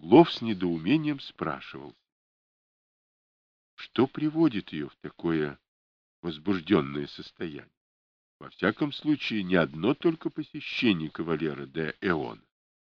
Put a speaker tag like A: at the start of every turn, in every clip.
A: Углов с недоумением спрашивал, что приводит ее в такое возбужденное состояние. Во всяком случае, не одно только посещение кавалера де Эона.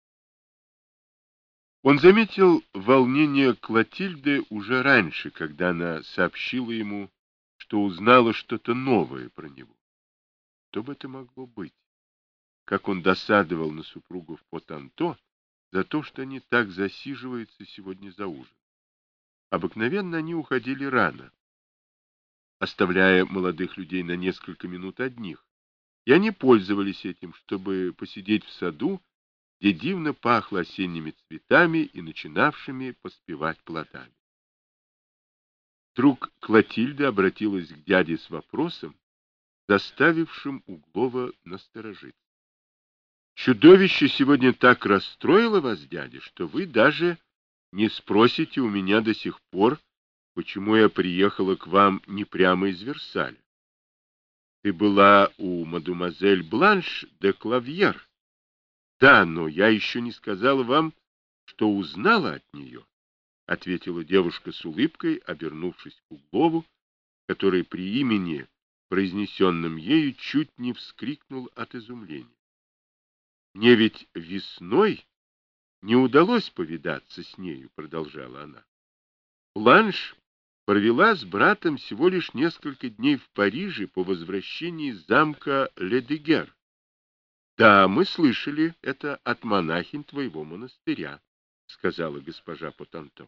A: Он заметил волнение Клотильды уже раньше, когда она сообщила ему, что узнала что-то новое про него. Что бы это могло быть? Как он досадовал на супругов Потанто за то, что они так засиживаются сегодня за ужин. Обыкновенно они уходили рано, оставляя молодых людей на несколько минут одних, и они пользовались этим, чтобы посидеть в саду, где дивно пахло осенними цветами и начинавшими поспевать плодами. Вдруг Клотильда обратилась к дяде с вопросом, заставившим Углова насторожиться. «Чудовище сегодня так расстроило вас, дядя, что вы даже не спросите у меня до сих пор, почему я приехала к вам не прямо из Версаля. Ты была у мадемуазель Бланш де Клавьер. Да, но я еще не сказала вам, что узнала от нее», — ответила девушка с улыбкой, обернувшись к Углову, который при имени, произнесенном ею, чуть не вскрикнул от изумления. «Мне ведь весной не удалось повидаться с нею», — продолжала она. «Бланш провела с братом всего лишь несколько дней в Париже по возвращении из замка Ледегер. Да, мы слышали это от монахинь твоего монастыря», — сказала госпожа Потанто.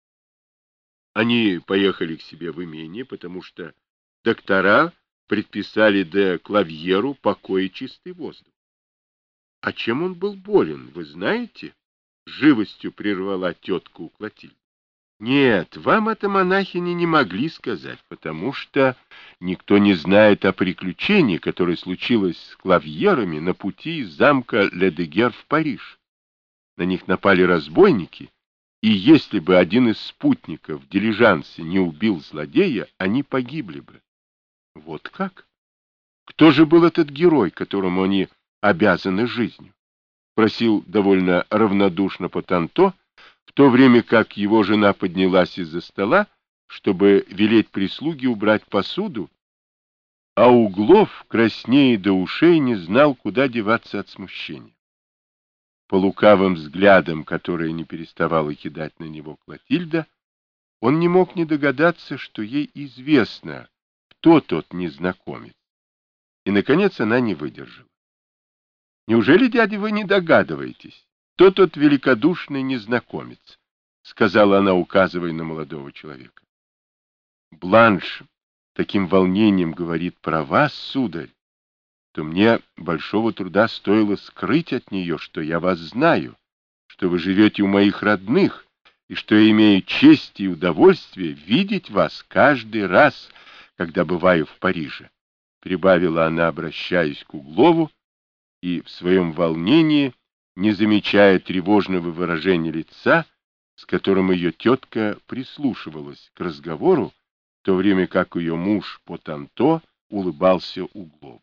A: Они поехали к себе в имение, потому что доктора предписали де Клавьеру покой и чистый воздух. — А чем он был болен, вы знаете? — живостью прервала тетка у Клотильды. — Нет, вам это монахини не могли сказать, потому что никто не знает о приключении, которое случилось с Клавьерами на пути из замка Ледегер в Париж. На них напали разбойники, и если бы один из спутников в дилижансе не убил злодея, они погибли бы. — Вот как? Кто же был этот герой, которому они обязаны жизнью? — спросил довольно равнодушно Потанто, в то время как его жена поднялась из-за стола, чтобы велеть прислуге убрать посуду, а Углов, краснея до ушей, не знал, куда деваться от смущения. По лукавым взглядам, которые не переставала кидать на него Клотильда, он не мог не догадаться, что ей известно, кто тот незнакомец. И, наконец, она не выдержала. «Неужели, дядя, вы не догадываетесь, кто тот великодушный незнакомец?» — сказала она, указывая на молодого человека. «Бланш таким волнением говорит про вас, сударь, то мне большого труда стоило скрыть от нее, что я вас знаю, что вы живете у моих родных, и что я имею честь и удовольствие видеть вас каждый раз, когда бываю в Париже», — прибавила она, обращаясь к Углову, и в своем волнении, не замечая тревожного выражения лица, с которым ее тетка прислушивалась к разговору, в то время как ее муж Потанто улыбался Углову.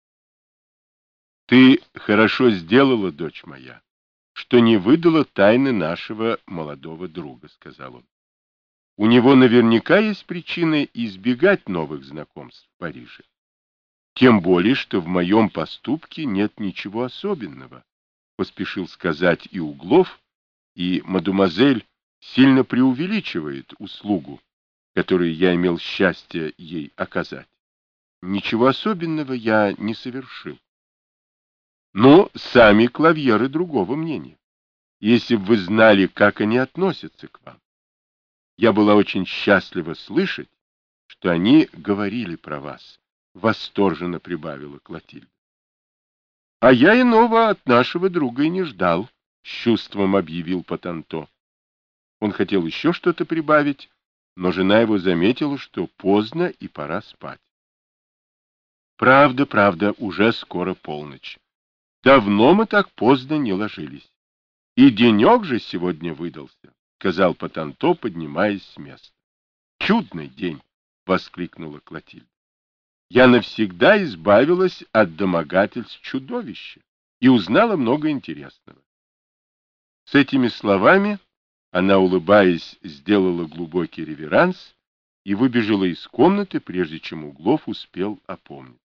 A: «Ты хорошо сделала, дочь моя, что не выдала тайны нашего молодого друга», — сказал он. «У него наверняка есть причины избегать новых знакомств в Париже. Тем более, что в моем поступке нет ничего особенного», — поспешил сказать и Углов, и мадемуазель сильно преувеличивает услугу, которую я имел счастье ей оказать. Ничего особенного я не совершил. Но сами Клавьеры другого мнения. Если бы вы знали, как они относятся к вам. Я была очень счастлива слышать, что они говорили про вас, — восторженно прибавила Клотильда. — А я иного от нашего друга и не ждал, — с чувством объявил Потанто. Он хотел еще что-то прибавить, но жена его заметила, что поздно и пора спать. — Правда, правда, уже скоро полночь. Давно мы так поздно не ложились. И денек же сегодня выдался, — сказал Потанто, поднимаясь с места. — Чудный день! — воскликнула Клотильда. Я навсегда избавилась от домогательств чудовища и узнала много интересного. С этими словами Она, улыбаясь, сделала глубокий реверанс и выбежала из комнаты, прежде чем Углов успел опомниться.